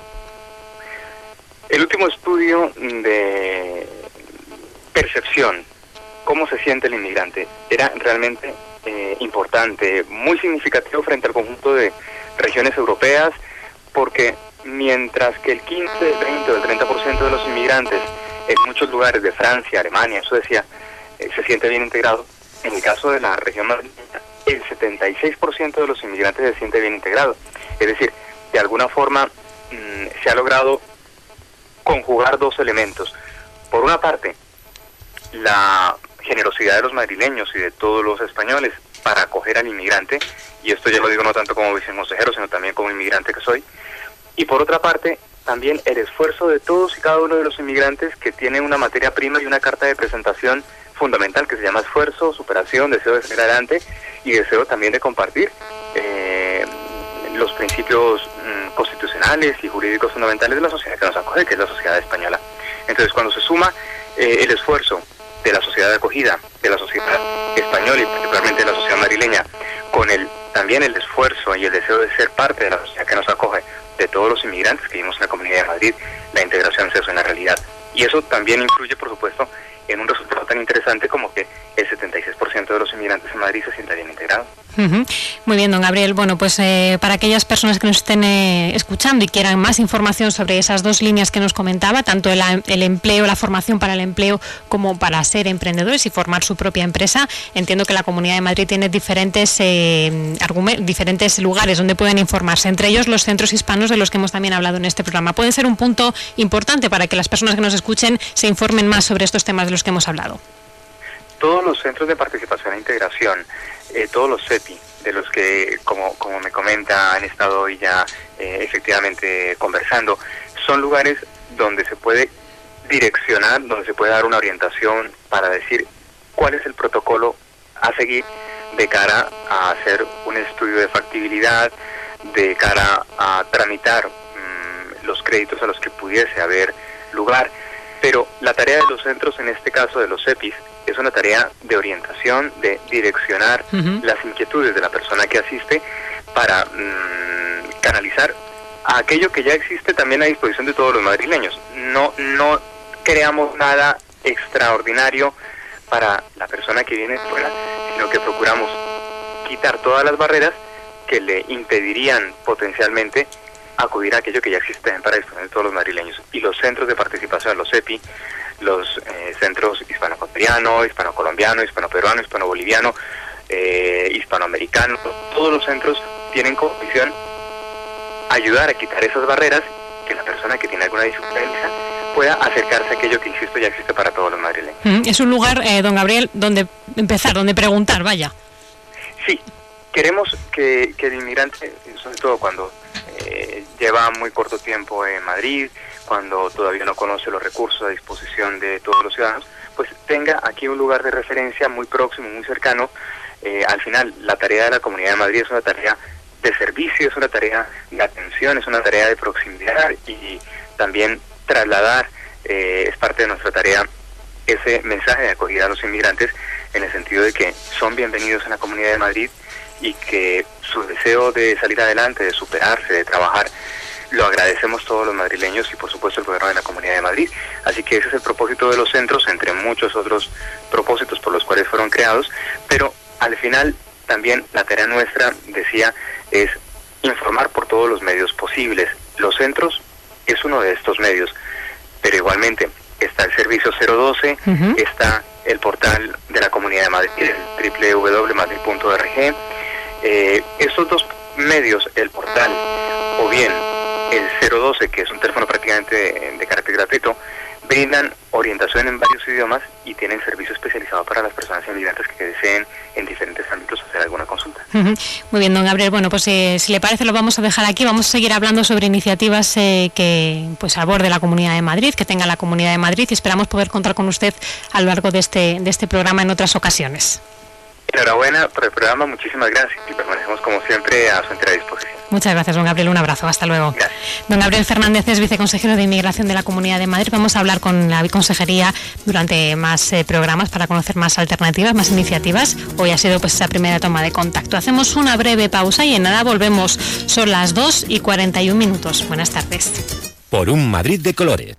El último estudio de percepción, cómo se siente el inmigrante, era realmente importante, muy significativo frente al conjunto de regiones europeas, porque mientras que el 15, el 20 o el 30% de los inmigrantes en muchos lugares de Francia, Alemania, Suecia, se siente bien integrado, en el caso de la región madrileña, el 76% de los inmigrantes se siente bien integrado. Es decir, de alguna forma se ha logrado conjugar dos elementos. Por una parte, la generosidad de los madrileños y de todos los españoles para acoger al inmigrante, y esto ya lo digo no tanto como viceconsejero, sino también como inmigrante que soy, y por otra parte, también el esfuerzo de todos y cada uno de los inmigrantes que tiene una materia prima y una carta de presentación fundamental que se llama esfuerzo, superación, deseo de seguir adelante y deseo también de compartir los principios constitucionales y jurídicos fundamentales de la sociedad que nos acoge, que es la sociedad española. Entonces, cuando se suma el esfuerzo de la sociedad de acogida, de la sociedad española y particularmente de la sociedad madrileña, con también el esfuerzo y el deseo de ser parte de la sociedad que nos acoge, de todos los inmigrantes que vivimos en la Comunidad de Madrid, la integración se hace una realidad. Y eso también influye, por supuesto, en un resultado tan interesante como que el 76% de los inmigrantes en Madrid se sienta bien integrado. Muy bien, don Gabriel. Bueno, pues para aquellas personas que nos estén escuchando y quieran más información sobre esas dos líneas que nos comentaba, tanto el empleo, la formación para el empleo, como para ser emprendedores y formar su propia empresa, entiendo que la Comunidad de Madrid tiene diferentes lugares donde pueden informarse, entre ellos los centros hispanos de los que hemos también hablado en este programa. Pueden ser un punto importante para que las personas que nos escuchen se informen más sobre estos temas de los que hemos hablado. Todos los centros de participación e integración, todos los CEPI, de los que, como me comenta, han estado hoy ya efectivamente conversando, son lugares donde se puede direccionar, donde se puede dar una orientación para decir cuál es el protocolo a seguir de cara a hacer un estudio de factibilidad, de cara a tramitar los créditos a los que pudiese haber lugar. Pero la tarea de los centros, en este caso de los CEPIs, es una tarea de orientación, de direccionar las inquietudes de la persona que asiste para canalizar a aquello que ya existe también a disposición de todos los madrileños. No creamos nada extraordinario para la persona que viene fuera, sino que procuramos quitar todas las barreras que le impedirían potencialmente acudir a aquello que ya existe para disponer de todos los madrileños. Y los centros de participación, los CEPI, los centros hispano-ecuatoriano, hispano-colombiano, hispano-peruano, hispano-boliviano, hispanoamericano, todos los centros tienen como misión ayudar a quitar esas barreras, que la persona que tiene alguna dificultad pueda acercarse a aquello que, insisto, ya existe para todos los madrileños. Es un lugar, don Gabriel, donde empezar, donde preguntar, vaya. Sí, queremos que el inmigrante, sobre todo cuando lleva muy corto tiempo en Madrid, cuando todavía no conoce los recursos a disposición de todos los ciudadanos, pues tenga aquí un lugar de referencia muy próximo, muy cercano. Al final, la tarea de la Comunidad de Madrid es una tarea de servicio, es una tarea de atención, es una tarea de proximidad, y también trasladar, es parte de nuestra tarea, ese mensaje de acogida a los inmigrantes, en el sentido de que son bienvenidos en la Comunidad de Madrid y que su deseo de salir adelante, de superarse, de trabajar, lo agradecemos todos los madrileños y por supuesto el gobierno de la Comunidad de Madrid. Así que ese es el propósito de los centros, entre muchos otros propósitos por los cuales fueron creados, pero al final también la tarea nuestra, decía, es informar por todos los medios posibles. Los centros es uno de estos medios, pero igualmente está el servicio 012, está el portal de la Comunidad de Madrid, www.madrid.org. Estos dos medios, el portal o bien el 012, que es un teléfono prácticamente de carácter gratuito, brindan orientación en varios idiomas y tienen servicio especializado para las personas inmigrantes que deseen en diferentes ámbitos hacer alguna consulta. Muy bien, don Gabriel. Bueno, pues si le parece lo vamos a dejar aquí. Vamos a seguir hablando sobre iniciativas que pues aborde la Comunidad de Madrid, que tenga la Comunidad de Madrid, y esperamos poder contar con usted a lo largo de este programa en otras ocasiones. Enhorabuena por el programa, muchísimas gracias y permanecemos como siempre a su entera disposición. Muchas gracias, don Gabriel, un abrazo, hasta luego. Gracias. Don Gabriel Fernández es viceconsejero de Inmigración de la Comunidad de Madrid. Vamos a hablar con la Viceconsejería durante más programas para conocer más alternativas, más iniciativas. Hoy ha sido pues esa primera toma de contacto. Hacemos una breve pausa y en nada volvemos. Son las 2:41. Buenas tardes. Por un Madrid de colores.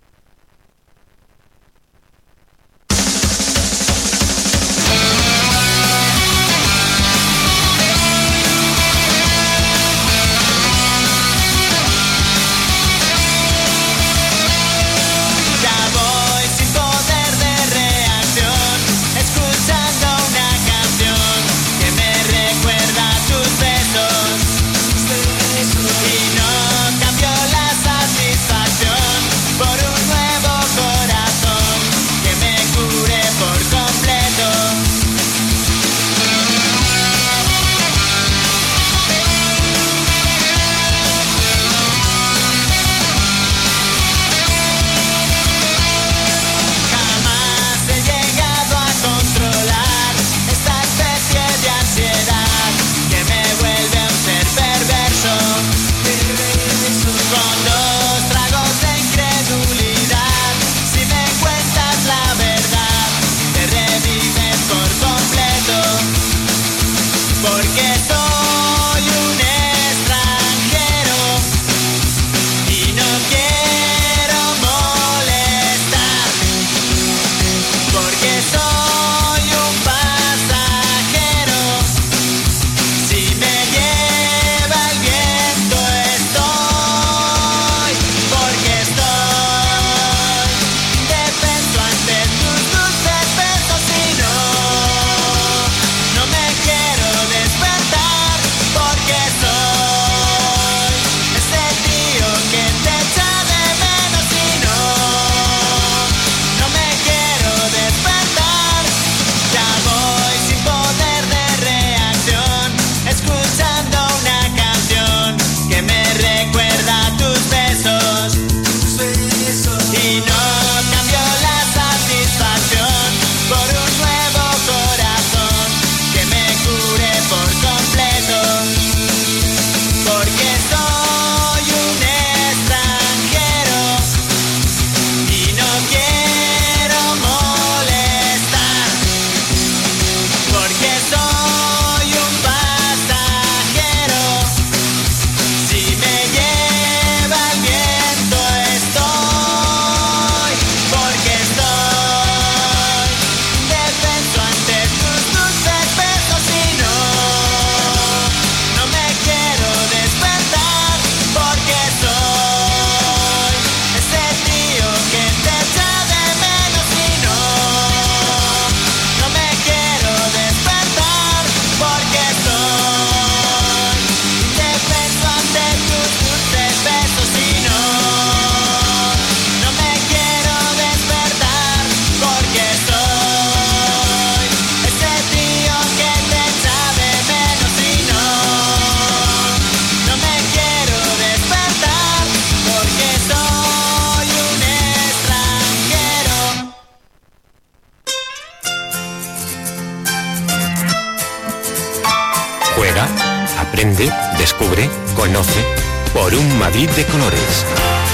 Juega, aprende, descubre, conoce. Por un Madrid de colores.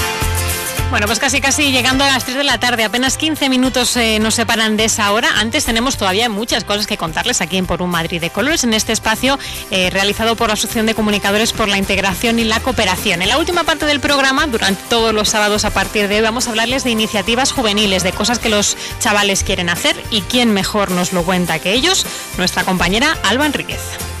Bueno, pues casi llegando a las 3 de la tarde, apenas 15 minutos nos separan de esa hora. Antes tenemos todavía muchas cosas que contarles aquí en Por un Madrid de Colores, en este espacio realizado por la Asociación de Comunicadores por la Integración y la Cooperación. En la última parte del programa, durante todos los sábados a partir de hoy, vamos a hablarles de iniciativas juveniles, de cosas que los chavales quieren hacer, y quién mejor nos lo cuenta que ellos, nuestra compañera Alba Enríquez.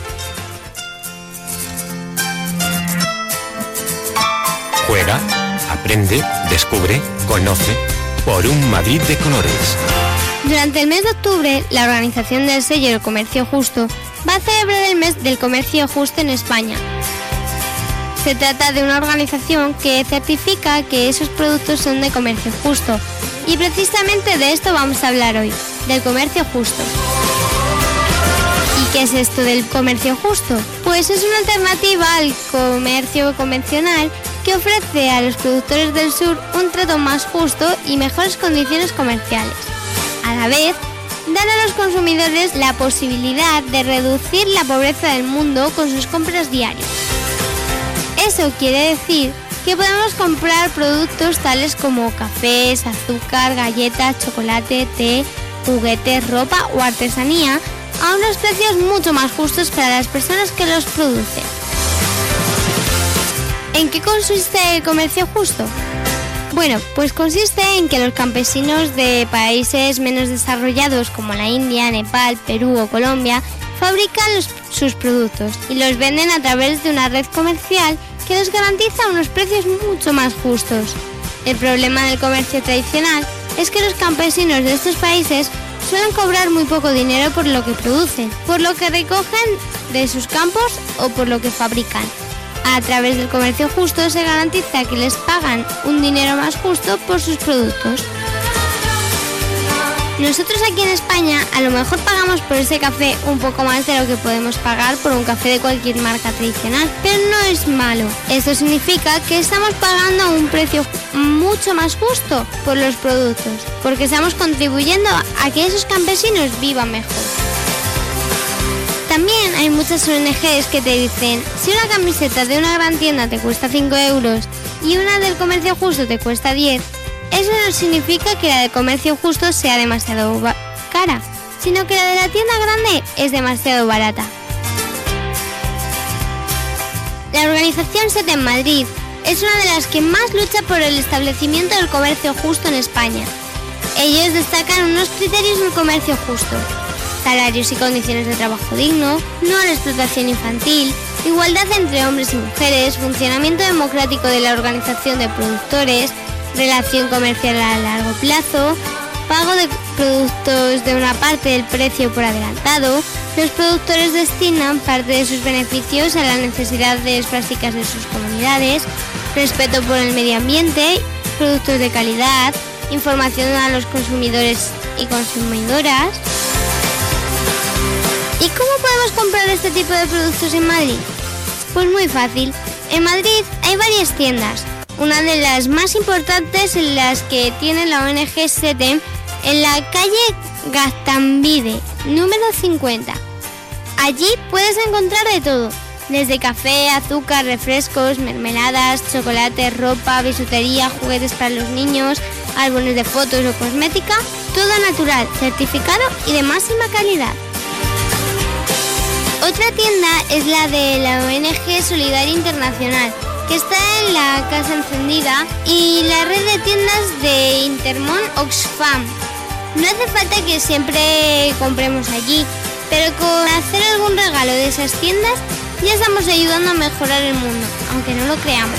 Juega, aprende, descubre, conoce. Por un Madrid de colores. Durante el mes de octubre, la organización del sello del Comercio Justo va a celebrar el mes del Comercio Justo en España. Se trata de una organización que certifica que esos productos son de comercio justo. Y precisamente de esto vamos a hablar hoy, del comercio justo. ¿Y qué es esto del comercio justo? Pues es una alternativa al comercio convencional que ofrece a los productores del sur un trato más justo y mejores condiciones comerciales. A la vez, dan a los consumidores la posibilidad de reducir la pobreza del mundo con sus compras diarias. Eso quiere decir que podemos comprar productos tales como cafés, azúcar, galletas, chocolate, té, juguetes, ropa o artesanía a unos precios mucho más justos para las personas que los producen. ¿En qué consiste el comercio justo? Bueno, pues consiste en que los campesinos de países menos desarrollados como la India, Nepal, Perú o Colombia fabrican sus productos y los venden a través de una red comercial que les garantiza unos precios mucho más justos. El problema del comercio tradicional es que los campesinos de estos países suelen cobrar muy poco dinero por lo que producen, por lo que recogen de sus campos o por lo que fabrican. A través del comercio justo se garantiza que les pagan un dinero más justo por sus productos. Nosotros aquí en España a lo mejor pagamos por ese café un poco más de lo que podemos pagar por un café de cualquier marca tradicional, pero no es malo. Esto significa que estamos pagando un precio mucho más justo por los productos, porque estamos contribuyendo a que esos campesinos vivan mejor. También hay muchas ONGs que te dicen, si una camiseta de una gran tienda te cuesta 5 euros y una del comercio justo te cuesta 10, eso no significa que la del comercio justo sea demasiado cara, sino que la de la tienda grande es demasiado barata. La organización SETEM Madrid es una de las que más lucha por el establecimiento del comercio justo en España. Ellos destacan unos criterios del comercio justo: salarios y condiciones de trabajo digno, no a la explotación infantil, igualdad entre hombres y mujeres, funcionamiento democrático de la organización de productores, relación comercial a largo plazo, pago de productos de una parte del precio por adelantado. Los productores destinan parte de sus beneficios a las necesidades básicas de sus comunidades, respeto por el medio ambiente, productos de calidad, información a los consumidores y consumidoras. ¿Y cómo podemos comprar este tipo de productos en Madrid? Pues muy fácil. En Madrid hay varias tiendas. Una de las más importantes en las que tiene la ONG SETEM en la calle Gaztambide, número 50. Allí puedes encontrar de todo, desde café, azúcar, refrescos, mermeladas, chocolate, ropa, bisutería, juguetes para los niños, álbumes de fotos o cosmética, todo natural, certificado y de máxima calidad. Otra tienda es la de la ONG Solidaria Internacional, que está en la Casa Encendida, y la red de tiendas de Intermón Oxfam. No hace falta que siempre compremos allí, pero con hacer algún regalo de esas tiendas ya estamos ayudando a mejorar el mundo, aunque no lo creamos.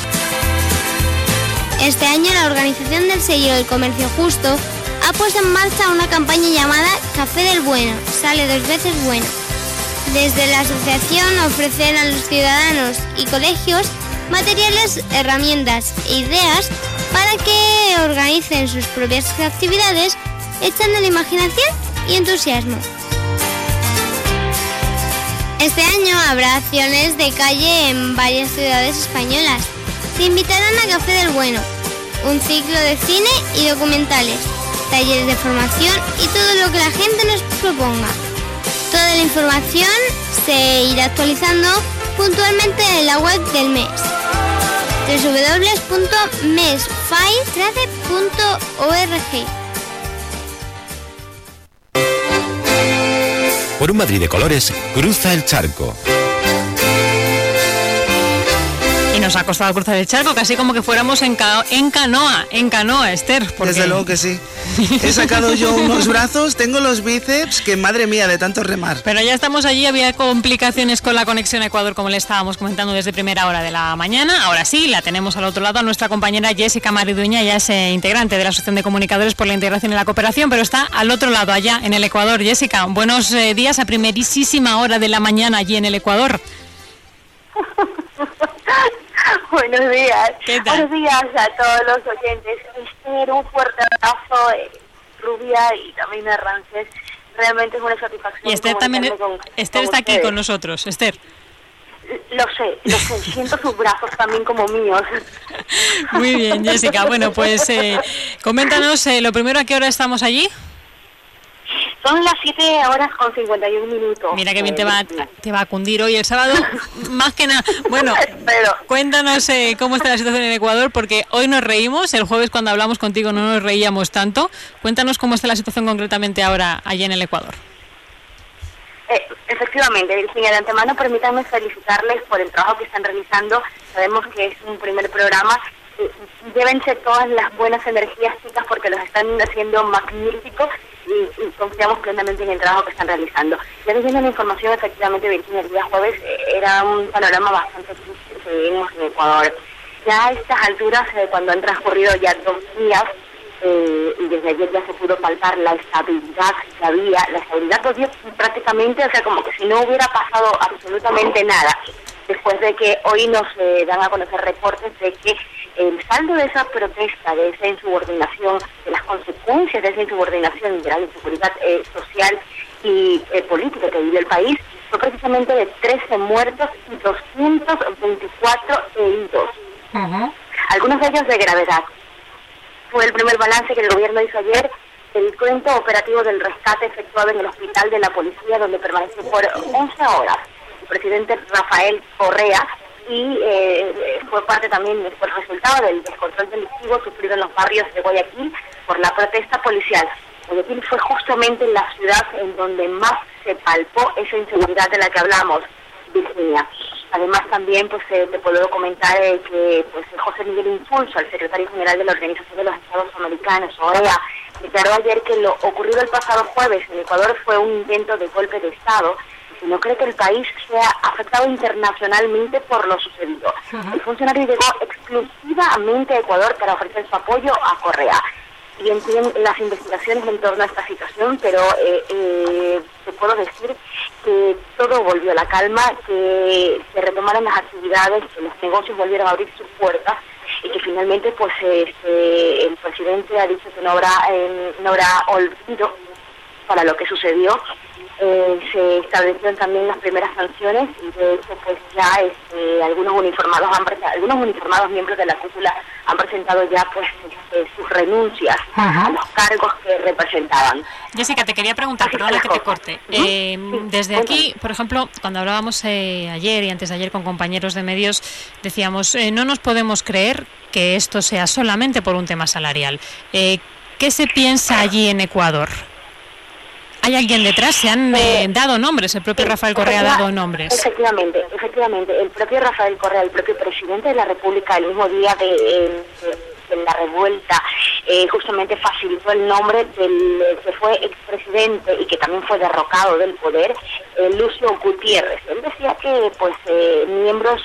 Este año la organización del sello del comercio justo ha puesto en marcha una campaña llamada Café del Bueno, sale 2 veces bueno. Desde la asociación ofrecen a los ciudadanos y colegios materiales, herramientas e ideas para que organicen sus propias actividades, echando la imaginación y entusiasmo. Este año habrá acciones de calle en varias ciudades españolas. Te invitarán a Café del Bueno, un ciclo de cine y documentales, talleres de formación y todo lo que la gente nos proponga. Toda la información se irá actualizando puntualmente en la web del mes, www.mesfai13.org. Por un Madrid de colores, cruza el charco. Y nos ha costado cruzar el charco, casi como que fuéramos en canoa, Esther. Porque... Desde luego que sí. He sacado yo unos brazos, tengo los bíceps, que madre mía, de tanto remar. Pero ya estamos allí, había complicaciones con la conexión a Ecuador, como le estábamos comentando desde primera hora de la mañana. Ahora sí, la tenemos al otro lado a nuestra compañera Jessica Maridueña, ya es integrante de la Asociación de Comunicadores por la Integración y la Cooperación, pero está al otro lado, allá en el Ecuador. Jessica, buenos días a primerísima hora de la mañana allí en el Ecuador. Buenos días. ¿Qué tal? Buenos días a todos los oyentes. Esther, un fuerte abrazo, Rubia y también a Ramsés. Realmente es una satisfacción. Y Esther también, Esther está aquí con nosotros. Esther. Lo sé, siento sus brazos también como míos. Muy bien, Jessica. Bueno, pues coméntanos lo primero, ¿a qué hora estamos allí? Son las 7:51. Mira que bien te va a cundir hoy el sábado, más que nada. Bueno, cuéntanos cómo está la situación en Ecuador, porque hoy nos reímos, el jueves cuando hablamos contigo no nos reíamos tanto. Cuéntanos cómo está la situación concretamente ahora allí en el Ecuador. Efectivamente, Virginia, de antemano permítanme felicitarles por el trabajo que están realizando. Sabemos que es un primer programa. Llévense todas las buenas energías, chicas, porque los están haciendo magníficos y confiamos plenamente en el trabajo que están realizando. Ya viendo la información, efectivamente, Virginia, el día jueves era un panorama bastante triste que vivimos en Ecuador. Ya a estas alturas, cuando han transcurrido ya 2 días, y desde ayer ya se pudo palpar la estabilidad que había, la estabilidad pues, prácticamente, o sea, como que si no hubiera pasado absolutamente nada, después de que hoy nos dan a conocer reportes de que el saldo de esa protesta, de esa insubordinación, de las consecuencias de esa insubordinación y de la inseguridad social y política que vive el país, fue precisamente de 13 muertos y 224 heridos. Algunos de ellos de gravedad. Fue el primer balance que el gobierno hizo ayer del cuento operativo del rescate efectuado en el hospital de la policía, donde permaneció por 11 horas el presidente Rafael Correa, y fue parte también, fue el resultado del descontrol delictivo sufrido en los barrios de Guayaquil por la protesta policial. Guayaquil fue justamente la ciudad en donde más se palpó esa inseguridad de la que hablamos, Virginia. Además también pues te puedo comentar que pues José Miguel Insulza, el secretario general de la Organización de los Estados Americanos, OEA, declaró ayer que lo ocurrido el pasado jueves en Ecuador fue un intento de golpe de Estado y que no cree que el país sea afectado internacionalmente por lo sucedido. El funcionario llegó exclusivamente a Ecuador para ofrecer su apoyo a Correa. Y entienden las investigaciones en torno a esta situación, pero te puedo decir que todo volvió a la calma, que se retomaron las actividades, que los negocios volvieron a abrir sus puertas y que finalmente pues el presidente ha dicho que no habrá olvido para lo que sucedió. Se establecieron también las primeras sanciones y de hecho pues ya algunos uniformados miembros de la cúpula han presentado ya pues sus renuncias a los cargos que representaban. Jessica, te quería preguntar, perdona que te corte. Desde aquí, por ejemplo, cuando hablábamos ayer y antes de ayer con compañeros de medios, decíamos, no nos podemos creer que esto sea solamente por un tema salarial. ¿Qué se piensa allí en Ecuador? ¿Hay alguien detrás? ¿Se han dado nombres? El propio Rafael Correa ha dado nombres. Efectivamente. El propio Rafael Correa, el propio presidente de la República, el mismo día de la revuelta, justamente facilitó el nombre del que fue expresidente y que también fue derrocado del poder, Lucio Gutiérrez. Él decía que pues miembros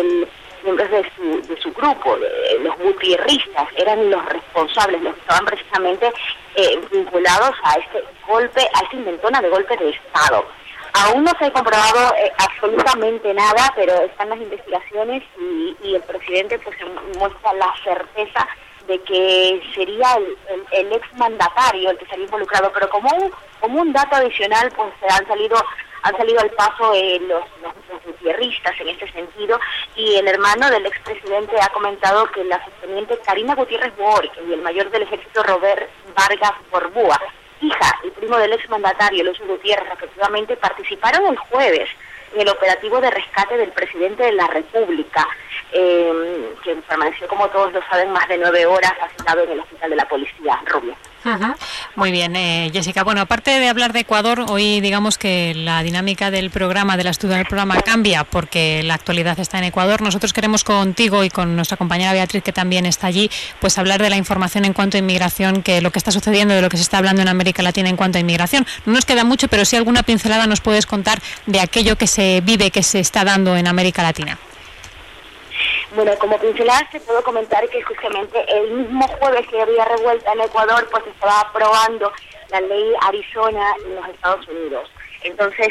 de su grupo, los gutierristas, eran los responsables, los que estaban precisamente vinculados a este golpe, a esta intentona de golpe de Estado. Aún no se ha comprobado absolutamente nada, pero están las investigaciones y el presidente pues muestra la certeza de que sería el exmandatario el que estaría involucrado, pero como un dato adicional pues han salido al paso los gutierristas en este sentido, y el hermano del expresidente ha comentado que la subteniente Karina Gutiérrez Boric y el mayor del ejército Robert Vargas Borbúa, hija y primo del exmandatario Lucio Gutiérrez, efectivamente participaron el jueves en el operativo de rescate del presidente de la República, que permaneció, como todos lo saben, más de 9 horas asignado en el hospital de la policía, Rubio. Muy bien, Jessica. Bueno, aparte de hablar de Ecuador, hoy digamos que la dinámica del programa, de la estudia del programa cambia porque la actualidad está en Ecuador. Nosotros queremos contigo y con nuestra compañera Beatriz, que también está allí, pues hablar de la información en cuanto a inmigración, que lo que está sucediendo, de lo que se está hablando en América Latina en cuanto a inmigración. No nos queda mucho, pero sí alguna pincelada nos puedes contar de aquello que se vive, que se está dando en América Latina. Bueno, como pinceladas te puedo comentar que justamente el mismo jueves que había revuelta en Ecuador, pues estaba aprobando la ley Arizona en los Estados Unidos. Entonces,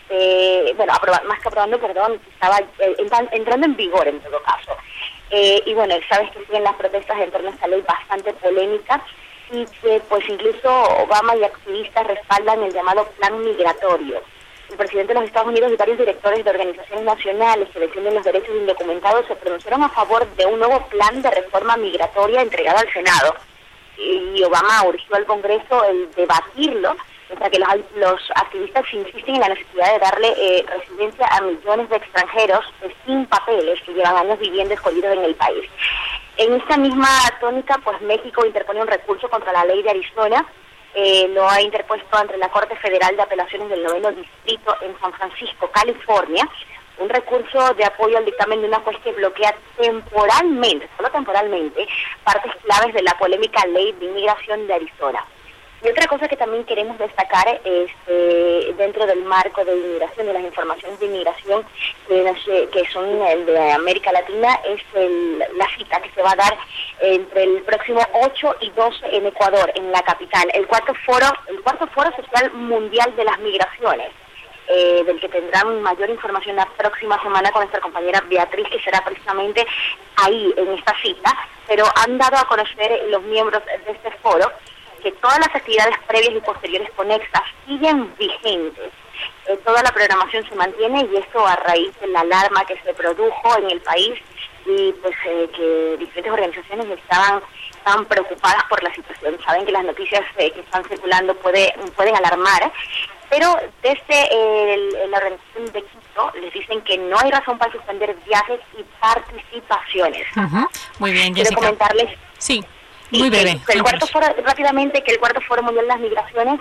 estaba entrando en vigor en todo caso. Y bueno, sabes que siguen las protestas en torno a esta ley bastante polémica y que pues incluso Obama y activistas respaldan el llamado plan migratorio. El presidente de los Estados Unidos y varios directores de organizaciones nacionales que defienden los derechos de indocumentados se pronunciaron a favor de un nuevo plan de reforma migratoria entregado al Senado. Y Obama urgió al Congreso el debatirlo mientras que los activistas insisten en la necesidad de darle residencia a millones de extranjeros sin papeles que llevan años viviendo escondidos en el país. En esta misma tónica, pues México interpone un recurso contra la ley de Arizona. Lo ha interpuesto ante la Corte Federal de Apelaciones del 9º Distrito en San Francisco, California, un recurso de apoyo al dictamen de una juez que bloquea temporalmente, solo temporalmente, partes claves de la polémica ley de inmigración de Arizona. Y otra cosa que también queremos destacar dentro del marco de inmigración, de las informaciones de inmigración que son el de América Latina, es la cita que se va a dar entre el próximo 8 y 12 en Ecuador, en la capital, el cuarto foro social mundial de las migraciones, del que tendrán mayor información la próxima semana con nuestra compañera Beatriz, que será precisamente ahí en esta cita. Pero han dado a conocer los miembros de este foro que todas las actividades previas y posteriores conexas siguen vigentes. Toda la programación se mantiene, y esto a raíz de la alarma que se produjo en el país, y pues que diferentes organizaciones estaban preocupadas por la situación. Saben que las noticias que están circulando pueden alarmar, pero desde la organización de Quito les dicen que no hay razón para suspender viajes y participaciones. Muy bien, Jessica. Quiero comentarles... Sí. Muy breve. Que el cuarto foro mundial de las migraciones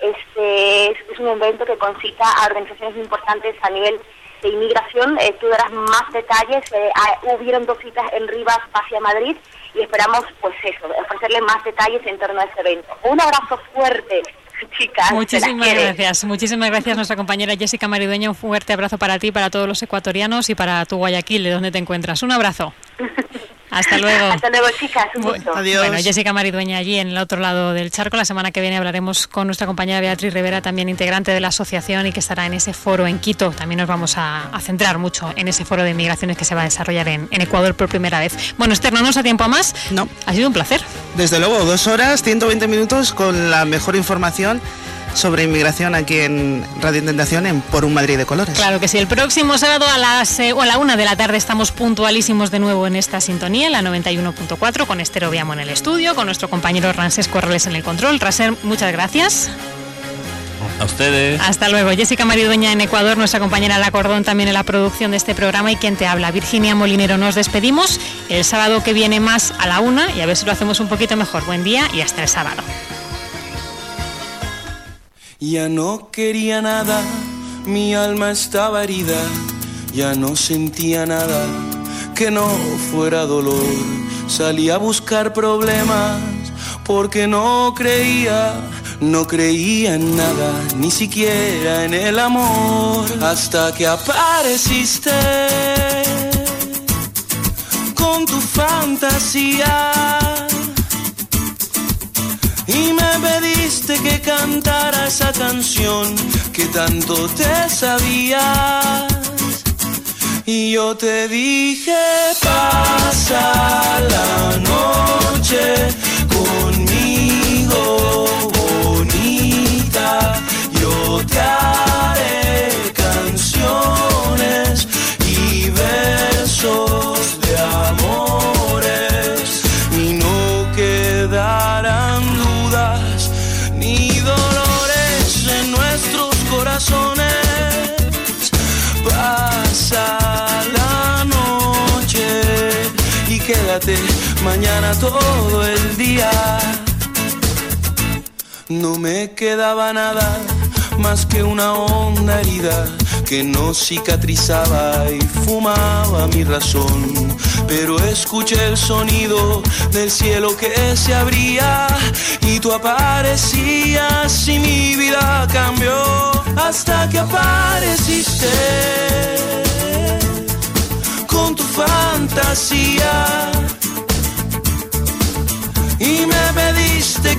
es un evento que concita a organizaciones importantes a nivel de inmigración. Tú darás más detalles. Hubieron 2 citas en Rivas hacia Madrid, y esperamos ofrecerle más detalles en torno a este evento. Un abrazo fuerte, chicas. Muchísimas gracias nuestra compañera Jessica Maridueña. Un fuerte abrazo para ti, para todos los ecuatorianos y para tu Guayaquil, de donde te encuentras. Un abrazo. Hasta luego. Hasta luego, chicas. Un gusto. Adiós. Bueno, Jessica Maridueña allí en el otro lado del charco. La semana que viene hablaremos con nuestra compañera Beatriz Rivera, también integrante de la asociación y que estará en ese foro en Quito. También nos vamos a centrar mucho en ese foro de migraciones que se va a desarrollar en Ecuador por primera vez. Bueno, Esther, ¿no nos da tiempo a más? No. Ha sido un placer. Desde luego, 2 horas, 120 minutos con la mejor información sobre inmigración aquí en Radio Intentación en Por un Madrid de Colores. Claro que sí. El próximo sábado a la 1 de la tarde estamos puntualísimos de nuevo en esta sintonía, en la 91.4, con Esther Obiamo en el estudio, con nuestro compañero Rancés Corrales en el control. Raser, muchas gracias. A ustedes. Hasta luego. Jessica Maridueña en Ecuador, nuestra compañera La Cordón también en la producción de este programa, y quien te habla, Virginia Molinero. Nos despedimos el sábado que viene más a la 1, y a ver si lo hacemos un poquito mejor. Buen día y hasta el sábado. Ya no quería nada, mi alma estaba herida, ya no sentía nada que no fuera dolor. Salí a buscar problemas porque no creía en nada, ni siquiera en el amor, hasta que apareciste con tu fantasía. Y me pediste que cantara esa canción que tanto te sabías. Y yo te dije, pasa la noche conmigo, bonita. Yo te haré canciones y versos de amores, y no quedarán ni dolores en nuestros corazones. Pasa la noche y quédate mañana todo el día. No me quedaba nada más que una honda herida que no cicatrizaba y fumaba mi razón. Pero escuché el sonido del cielo que se abría y tú aparecías y mi vida cambió hasta que apareciste con tu fantasía y me pediste